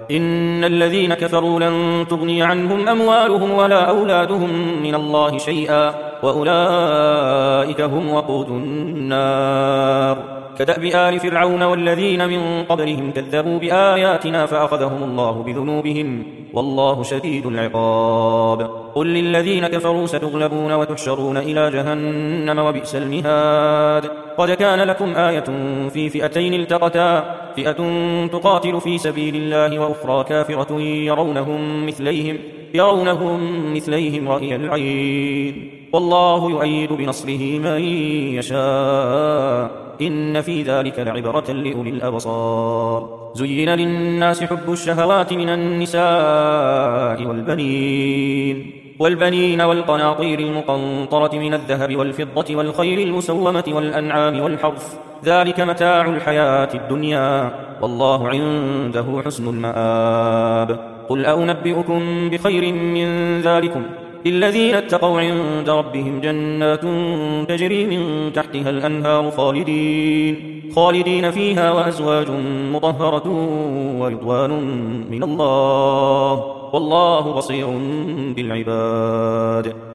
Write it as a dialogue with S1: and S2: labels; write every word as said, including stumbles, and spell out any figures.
S1: إن الذين كفروا لن تغني عنهم أموالهم ولا أولادهم من الله شيئا وأولئك هم وقود النار. كدأب آل فرعون والذين من قبلهم كذبوا بآياتنا فأخذهم الله بذنوبهم والله شديد العقاب. قل للذين كفروا ستغلبون وتحشرون إلى جهنم وبئس المهاد. قد كان لكم آية في فئتين التقتا فئة تقاتل في سبيل الله وأخرى كافرة يرونهم مثليهم يرونهم مثليهم رأي العين والله يؤيد بنصره من يشاء إن في ذلك لعبرة لأولي الأبصار. زين للناس حب الشهوات من النساء والبنين والبنين والقناطير المقنطرة من الذهب والفضة والخيل المسومة والأنعام والحرث ذلك متاع الحياة الدنيا والله عنده حسن المآب. قل أنبئكم بخير من ذلكم للذين اتقوا عند ربهم جنات تجري من تحتها الأنهار خالدين خالدين فيها وأزواج مطهرة ورضوان من الله والله بصير بالعباد.